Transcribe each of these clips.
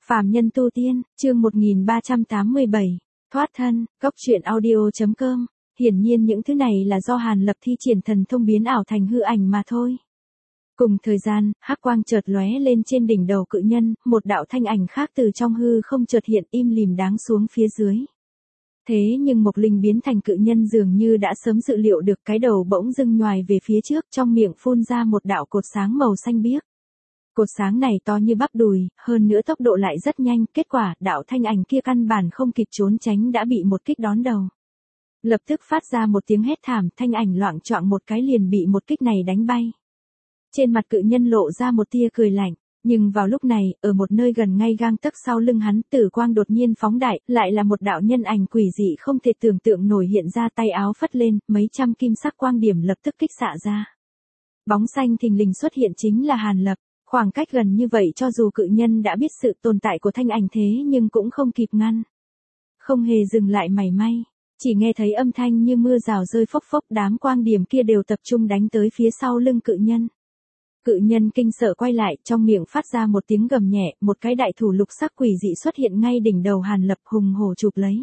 Phàm nhân tu tiên, chương 1387, thoát thân, góc truyện audio.com. Hiển nhiên những thứ này là do Hàn Lập thi triển thần thông biến ảo thành hư ảnh mà thôi. Cùng thời gian, hắc quang chợt lóe lên trên đỉnh đầu cự nhân, một đạo thanh ảnh khác từ trong hư không chợt hiện im lìm đáng xuống phía dưới. Thế nhưng Mộc Linh biến thành cự nhân dường như đã sớm dự liệu được, cái đầu bỗng dưng nhoài về phía trước, trong miệng phun ra một đạo cột sáng màu xanh biếc. Cột sáng này to như bắp đùi, hơn nữa tốc độ lại rất nhanh, kết quả đạo thanh ảnh kia căn bản không kịp trốn tránh đã bị một kích đón đầu. Lập tức phát ra một tiếng hét thảm, thanh ảnh loạng choạng một cái liền bị một kích này đánh bay. Trên mặt cự nhân lộ ra một tia cười lạnh, nhưng vào lúc này, ở một nơi gần ngay gang tấc sau lưng hắn, tử quang đột nhiên phóng đại, lại là một đạo nhân ảnh quỷ dị không thể tưởng tượng nổi hiện ra, tay áo phất lên, mấy trăm kim sắc quang điểm lập tức kích xạ ra. Bóng xanh thình lình xuất hiện chính là Hàn Lập. Khoảng cách gần như vậy cho dù cự nhân đã biết sự tồn tại của thanh ảnh thế nhưng cũng không kịp ngăn. Không hề dừng lại mảy may, chỉ nghe thấy âm thanh như mưa rào rơi phốc phốc, đám quang điểm kia đều tập trung đánh tới phía sau lưng cự nhân. Cự nhân kinh sợ quay lại, trong miệng phát ra một tiếng gầm nhẹ, một cái đại thủ lục sắc quỷ dị xuất hiện ngay đỉnh đầu Hàn Lập, hùng hổ chụp lấy.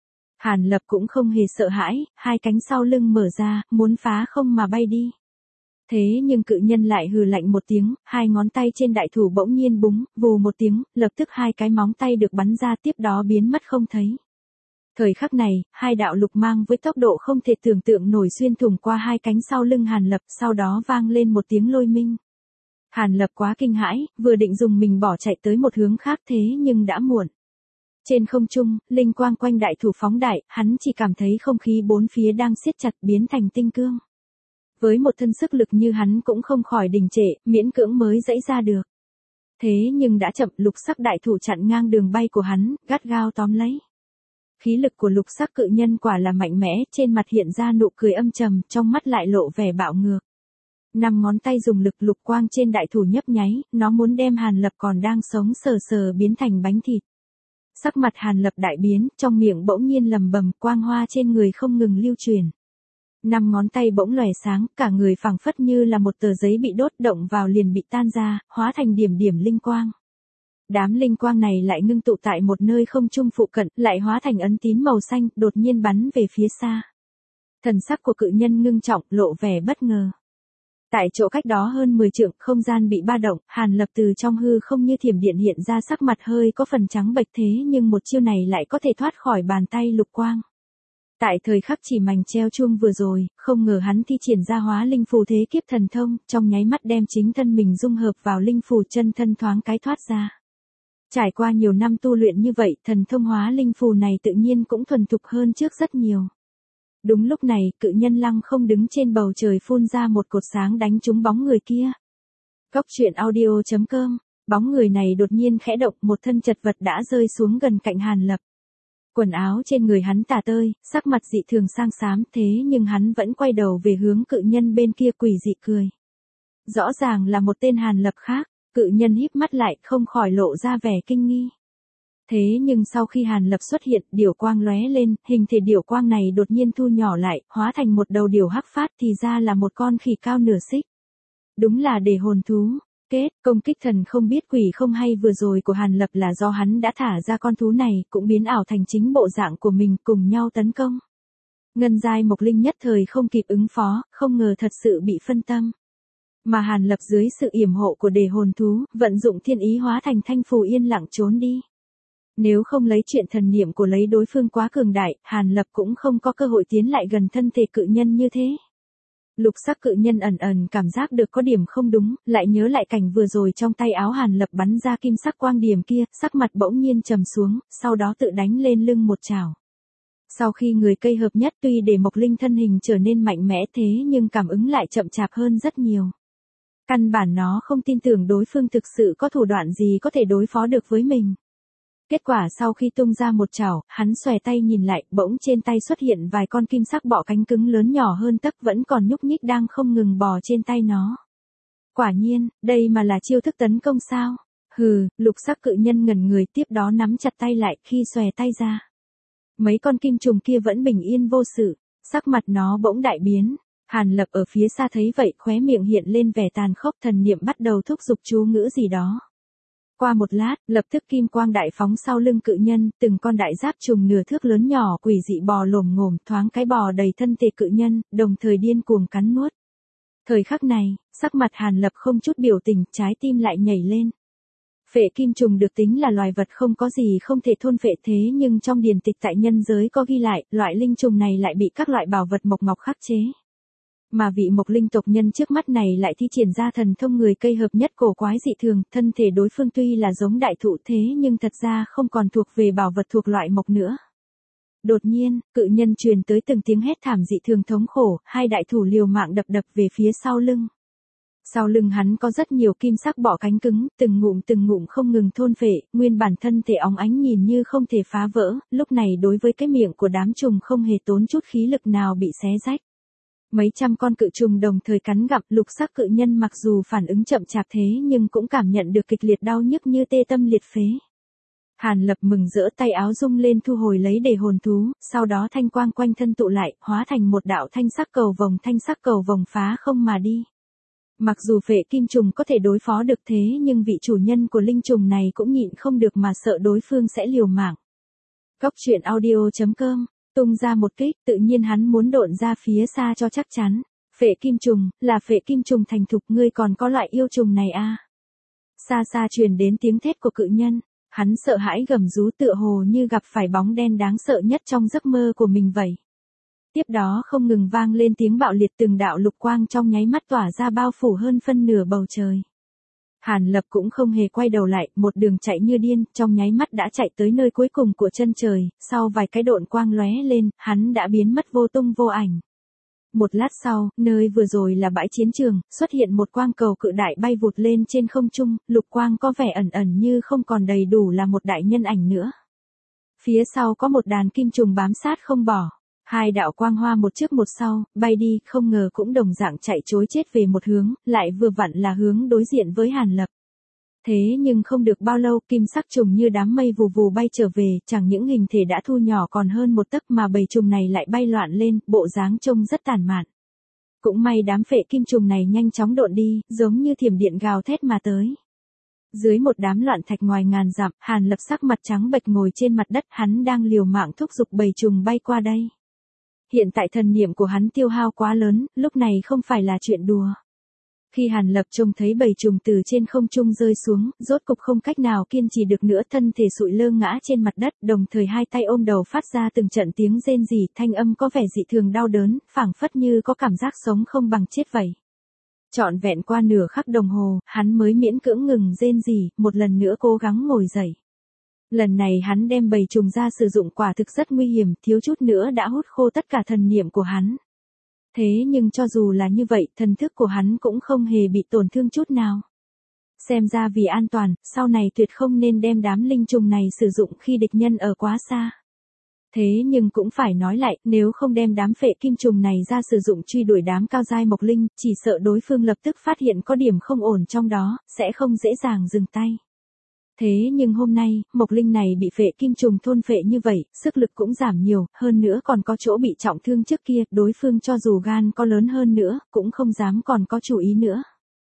Hàn Lập cũng không hề sợ hãi, hai cánh sau lưng mở ra, muốn phá không mà bay đi. Thế nhưng cự nhân lại hừ lạnh một tiếng, hai ngón tay trên đại thủ bỗng nhiên búng, vù một tiếng, lập tức hai cái móng tay được bắn ra, tiếp đó biến mất không thấy. Thời khắc này, hai đạo lục mang với tốc độ không thể tưởng tượng nổi xuyên thủng qua hai cánh sau lưng Hàn Lập, sau đó vang lên một tiếng lôi minh. Hàn Lập quá kinh hãi, vừa định dùng mình bỏ chạy tới một hướng khác thế nhưng đã muộn. Trên không trung, linh quang quanh đại thủ phóng đại, hắn chỉ cảm thấy không khí bốn phía đang siết chặt biến thành tinh cương. Với một thân sức lực như hắn cũng không khỏi đình trệ, miễn cưỡng mới giãy ra được. Thế nhưng đã chậm, lục sắc đại thủ chặn ngang đường bay của hắn, gắt gao tóm lấy. Khí lực của lục sắc cự nhân quả là mạnh mẽ, trên mặt hiện ra nụ cười âm trầm, trong mắt lại lộ vẻ bạo ngược. 5 ngón tay dùng lực, lục quang trên đại thủ nhấp nháy, nó muốn đem Hàn Lập còn đang sống sờ sờ biến thành bánh thịt. Sắc mặt Hàn Lập đại biến, trong miệng bỗng nhiên lầm bầm, quang hoa trên người không ngừng lưu truyền. 5 ngón tay bỗng lóe sáng, cả người phảng phất như là một tờ giấy bị đốt, động vào liền bị tan ra, hóa thành điểm điểm linh quang. Đám linh quang này lại ngưng tụ tại một nơi không trung phụ cận, lại hóa thành ấn tín màu xanh, đột nhiên bắn về phía xa. Thần sắc của cự nhân ngưng trọng, lộ vẻ bất ngờ. Tại chỗ cách đó hơn 10 trượng, không gian bị ba động, Hàn Lập từ trong hư không như thiểm điện hiện ra, sắc mặt hơi có phần trắng bệch, thế nhưng một chiêu này lại có thể thoát khỏi bàn tay lục quang. Tại thời khắc chỉ mảnh treo chuông vừa rồi, không ngờ hắn thi triển ra hóa linh phù thế kiếp thần thông, trong nháy mắt đem chính thân mình dung hợp vào linh phù, chân thân thoáng cái thoát ra. Trải qua nhiều năm tu luyện như vậy, thần thông hóa linh phù này tự nhiên cũng thuần thục hơn trước rất nhiều. Đúng lúc này, cự nhân lăng không đứng trên bầu trời phun ra một cột sáng đánh trúng bóng người kia. Góc truyện audio.com, bóng người này đột nhiên khẽ động, một thân chật vật đã rơi xuống gần cạnh Hàn Lập. Quần áo trên người hắn tả tơi, sắc mặt dị thường sang xám, thế nhưng hắn vẫn quay đầu về hướng cự nhân bên kia, quỷ dị cười. Rõ ràng là một tên Hàn Lập khác, cự nhân híp mắt lại, không khỏi lộ ra vẻ kinh nghi. Thế nhưng sau khi Hàn Lập xuất hiện, điểu quang lóe lên, hình thể điểu quang này đột nhiên thu nhỏ lại, hóa thành một đầu điểu hắc phát, thì ra là một con khỉ cao nửa xích. Đúng là để hồn thú. Kết, công kích thần không biết quỷ không hay vừa rồi của Hàn Lập là do hắn đã thả ra con thú này, cũng biến ảo thành chính bộ dạng của mình, cùng nhau tấn công. Ngân giai Mộc Linh nhất thời không kịp ứng phó, không ngờ thật sự bị phân tâm. Mà Hàn Lập dưới sự yểm hộ của đề hồn thú, vận dụng thiên ý hóa thành thanh phù yên lặng trốn đi. Nếu không lấy chuyện thần niệm của lấy đối phương quá cường đại, Hàn Lập cũng không có cơ hội tiến lại gần thân thể cự nhân như thế. Lục sắc cự nhân ẩn ẩn cảm giác được có điểm không đúng, lại nhớ lại cảnh vừa rồi trong tay áo Hàn Lập bắn ra kim sắc quang điểm kia, sắc mặt bỗng nhiên trầm xuống, sau đó tự đánh lên lưng một chảo. Sau khi người cây hợp nhất, tuy để Mộc Linh thân hình trở nên mạnh mẽ thế nhưng cảm ứng lại chậm chạp hơn rất nhiều. Căn bản nó không tin tưởng đối phương thực sự có thủ đoạn gì có thể đối phó được với mình. Kết quả sau khi tung ra một chảo, hắn xòe tay nhìn lại, bỗng trên tay xuất hiện vài con kim sắc bọ cánh cứng lớn nhỏ hơn tấc, vẫn còn nhúc nhích đang không ngừng bò trên tay nó. Quả nhiên, đây mà là chiêu thức tấn công sao? Hừ, lục sắc cự nhân ngẩn người, tiếp đó nắm chặt tay lại, khi xòe tay ra. Mấy con kim trùng kia vẫn bình yên vô sự, sắc mặt nó bỗng đại biến. Hàn Lập ở phía xa thấy vậy, khóe miệng hiện lên vẻ tàn khốc, thần niệm bắt đầu thúc giục chú ngữ gì đó. Qua một lát, lập tức kim quang đại phóng sau lưng cự nhân, từng con đại giáp trùng nửa thước lớn nhỏ quỷ dị bò lồm ngồm thoáng cái bò đầy thân thể cự nhân, đồng thời điên cuồng cắn nuốt. Thời khắc này, sắc mặt Hàn Lập không chút biểu tình, trái tim lại nhảy lên. Phệ kim trùng được tính là loài vật không có gì không thể thôn phệ thế nhưng trong điển tịch tại nhân giới có ghi lại, loại linh trùng này lại bị các loại bảo vật mộc ngọc khắc chế. Mà vị mộc linh tộc nhân trước mắt này lại thi triển ra thần thông người cây hợp nhất cổ quái dị thường, thân thể đối phương tuy là giống đại thụ thế nhưng thật ra không còn thuộc về bảo vật thuộc loại mộc nữa. Đột nhiên, cự nhân truyền tới từng tiếng hét thảm dị thường thống khổ, hai đại thủ liều mạng đập về phía sau lưng. Sau lưng hắn có rất nhiều kim sắc bọ cánh cứng, từng ngụm không ngừng thôn phệ, nguyên bản thân thể óng ánh nhìn như không thể phá vỡ, lúc này đối với cái miệng của đám trùng không hề tốn chút khí lực nào bị xé rách. Mấy trăm con cự trùng đồng thời cắn gặm, lục sắc cự nhân mặc dù phản ứng chậm chạp thế nhưng cũng cảm nhận được kịch liệt đau nhức như tê tâm liệt phế. Hàn Lập mừng rỡ tay áo rung lên thu hồi lấy để hồn thú, sau đó thanh quang quanh thân tụ lại, hóa thành một đạo thanh sắc cầu vồng phá không mà đi. Mặc dù phệ kim trùng có thể đối phó được thế nhưng vị chủ nhân của linh trùng này cũng nhịn không được mà sợ đối phương sẽ liều mạng. Cóc truyện audio.com, tung ra một kích, tự nhiên hắn muốn độn ra phía xa cho chắc chắn. Phệ kim trùng, là phệ kim trùng thành thục, ngươi còn có loại yêu trùng này à? Xa xa truyền đến tiếng thét của cự nhân, hắn sợ hãi gầm rú tựa hồ như gặp phải bóng đen đáng sợ nhất trong giấc mơ của mình vậy. Tiếp đó không ngừng vang lên tiếng bạo liệt, từng đạo lục quang trong nháy mắt tỏa ra bao phủ hơn phân nửa bầu trời. Hàn Lập cũng không hề quay đầu lại, một đường chạy như điên, trong nháy mắt đã chạy tới nơi cuối cùng của chân trời, sau vài cái độn quang lóe lên, hắn đã biến mất vô tung vô ảnh. Một lát sau, nơi vừa rồi là bãi chiến trường, xuất hiện một quang cầu cự đại bay vụt lên trên không trung, lục quang có vẻ ẩn ẩn như không còn đầy đủ là một đại nhân ảnh nữa. Phía sau có một đàn kim trùng bám sát không bỏ. Hai đạo quang hoa một trước một sau, bay đi, không ngờ cũng đồng dạng chạy trối chết về một hướng, lại vừa vặn là hướng đối diện với Hàn Lập. Thế nhưng không được bao lâu, kim sắc trùng như đám mây vù vù bay trở về, chẳng những hình thể đã thu nhỏ còn hơn một tấc mà bầy trùng này lại bay loạn lên, bộ dáng trông rất tàn mạn. Cũng may đám phệ kim trùng này nhanh chóng độn đi, giống như thiểm điện gào thét mà tới. Dưới một đám loạn thạch ngoài ngàn dặm, Hàn Lập sắc mặt trắng bệch ngồi trên mặt đất, hắn đang liều mạng thúc giục bầy trùng bay qua đây. Hiện tại thần niệm của hắn tiêu hao quá lớn, lúc này không phải là chuyện đùa. Khi Hàn Lập trông thấy bầy trùng từ trên không trung rơi xuống, rốt cục không cách nào kiên trì được nữa, thân thể sụi lơ ngã trên mặt đất, đồng thời hai tay ôm đầu phát ra từng trận tiếng rên rỉ, thanh âm có vẻ dị thường đau đớn, phảng phất như có cảm giác sống không bằng chết vậy. Trọn vẹn qua nửa khắc đồng hồ, hắn mới miễn cưỡng ngừng rên rỉ, một lần nữa cố gắng ngồi dậy. Lần này hắn đem bầy trùng ra sử dụng quả thực rất nguy hiểm, thiếu chút nữa đã hút khô tất cả thần niệm của hắn. Thế nhưng cho dù là như vậy, thần thức của hắn cũng không hề bị tổn thương chút nào. Xem ra vì an toàn, sau này tuyệt không nên đem đám linh trùng này sử dụng khi địch nhân ở quá xa. Thế nhưng cũng phải nói lại, nếu không đem đám phệ kim trùng này ra sử dụng truy đuổi đám cao giai mộc linh, chỉ sợ đối phương lập tức phát hiện có điểm không ổn trong đó, sẽ không dễ dàng dừng tay. Thế nhưng hôm nay, mộc linh này bị phệ kim trùng thôn phệ như vậy, sức lực cũng giảm nhiều, hơn nữa còn có chỗ bị trọng thương trước kia, đối phương cho dù gan có lớn hơn nữa, cũng không dám còn có chủ ý nữa.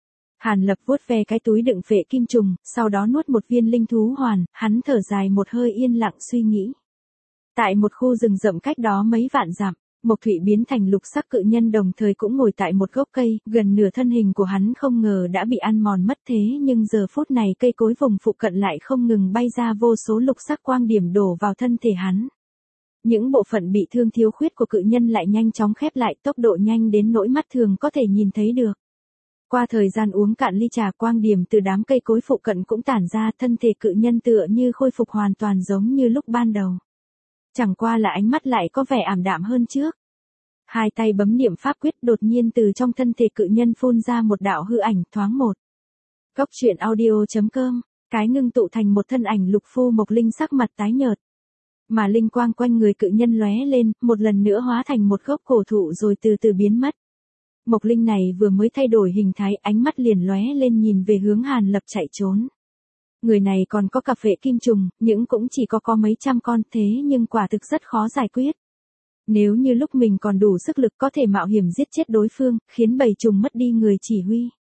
Hàn Lập vuốt ve cái túi đựng phệ kim trùng, sau đó nuốt một viên linh thú hoàn, hắn thở dài một hơi yên lặng suy nghĩ. Tại một khu rừng rậm cách đó mấy vạn dặm, Mộc Thụy biến thành lục sắc cự nhân đồng thời cũng ngồi tại một gốc cây, gần nửa thân hình của hắn không ngờ đã bị ăn mòn mất thế nhưng giờ phút này cây cối vùng phụ cận lại không ngừng bay ra vô số lục sắc quang điểm đổ vào thân thể hắn. Những bộ phận bị thương thiếu khuyết của cự nhân lại nhanh chóng khép lại, tốc độ nhanh đến nỗi mắt thường có thể nhìn thấy được. Qua thời gian uống cạn ly trà, quang điểm từ đám cây cối phụ cận cũng tản ra, thân thể cự nhân tựa như khôi phục hoàn toàn giống như lúc ban đầu. Chẳng qua là ánh mắt lại có vẻ ảm đạm hơn trước. Hai tay bấm niệm pháp quyết, đột nhiên từ trong thân thể cự nhân phun ra một đạo hư ảnh thoáng một. Cóc truyện audio.com, cái ngưng tụ thành một thân ảnh lục phu mộc linh sắc mặt tái nhợt. Mà linh quang quanh người cự nhân lóe lên, một lần nữa hóa thành một gốc cổ thụ rồi từ từ biến mất. Mộc linh này vừa mới thay đổi hình thái, ánh mắt liền lóe lên nhìn về hướng Hàn Lập chạy trốn. Người này còn có cà phệ kim trùng, những cũng chỉ có mấy trăm con, thế nhưng quả thực rất khó giải quyết. Nếu như lúc mình còn đủ sức lực có thể mạo hiểm giết chết đối phương, khiến bầy trùng mất đi người chỉ huy.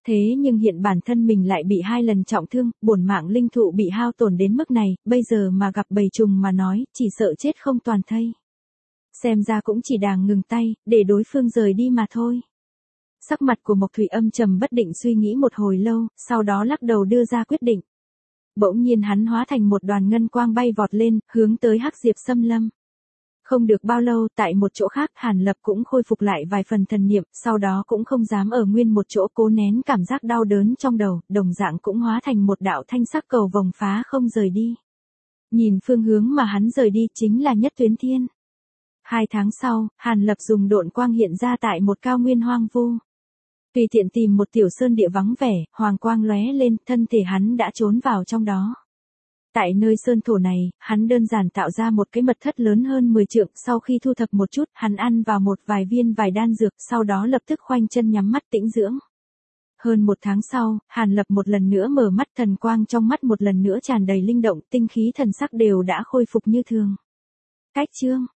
Thế nhưng hiện bản thân mình lại bị 2 lần trọng thương, bổn mạng linh thụ bị hao tổn đến mức này, bây giờ mà gặp bầy trùng mà nói, chỉ sợ chết không toàn thây. Xem ra cũng chỉ đàng ngừng tay, để đối phương rời đi mà thôi. Sắc mặt của Mộc Thủy âm trầm bất định suy nghĩ một hồi lâu, sau đó lắc đầu đưa ra quyết định. Bỗng nhiên hắn hóa thành một đoàn ngân quang bay vọt lên, hướng tới Hắc Diệp Xâm Lâm. Không được bao lâu, tại một chỗ khác, Hàn Lập cũng khôi phục lại vài phần thần niệm, sau đó cũng không dám ở nguyên một chỗ cố nén cảm giác đau đớn trong đầu, đồng dạng cũng hóa thành một đạo thanh sắc cầu vòng phá không rời đi. Nhìn phương hướng mà hắn rời đi chính là Nhất Tuyến Thiên. 2 tháng sau, Hàn Lập dùng độn quang hiện ra tại một cao nguyên hoang vu. Tùy tiện tìm một tiểu sơn địa vắng vẻ, hoàng quang lóe lên, thân thể hắn đã trốn vào trong đó. Tại nơi sơn thổ này, hắn đơn giản tạo ra một cái mật thất lớn hơn 10 trượng, sau khi thu thập một chút, hắn ăn vào một vài viên vài đan dược, sau đó lập tức khoanh chân nhắm mắt tĩnh dưỡng. Hơn 1 tháng sau, Hàn Lập một lần nữa mở mắt, thần quang trong mắt một lần nữa tràn đầy linh động, tinh khí thần sắc đều đã khôi phục như thường. Cách chương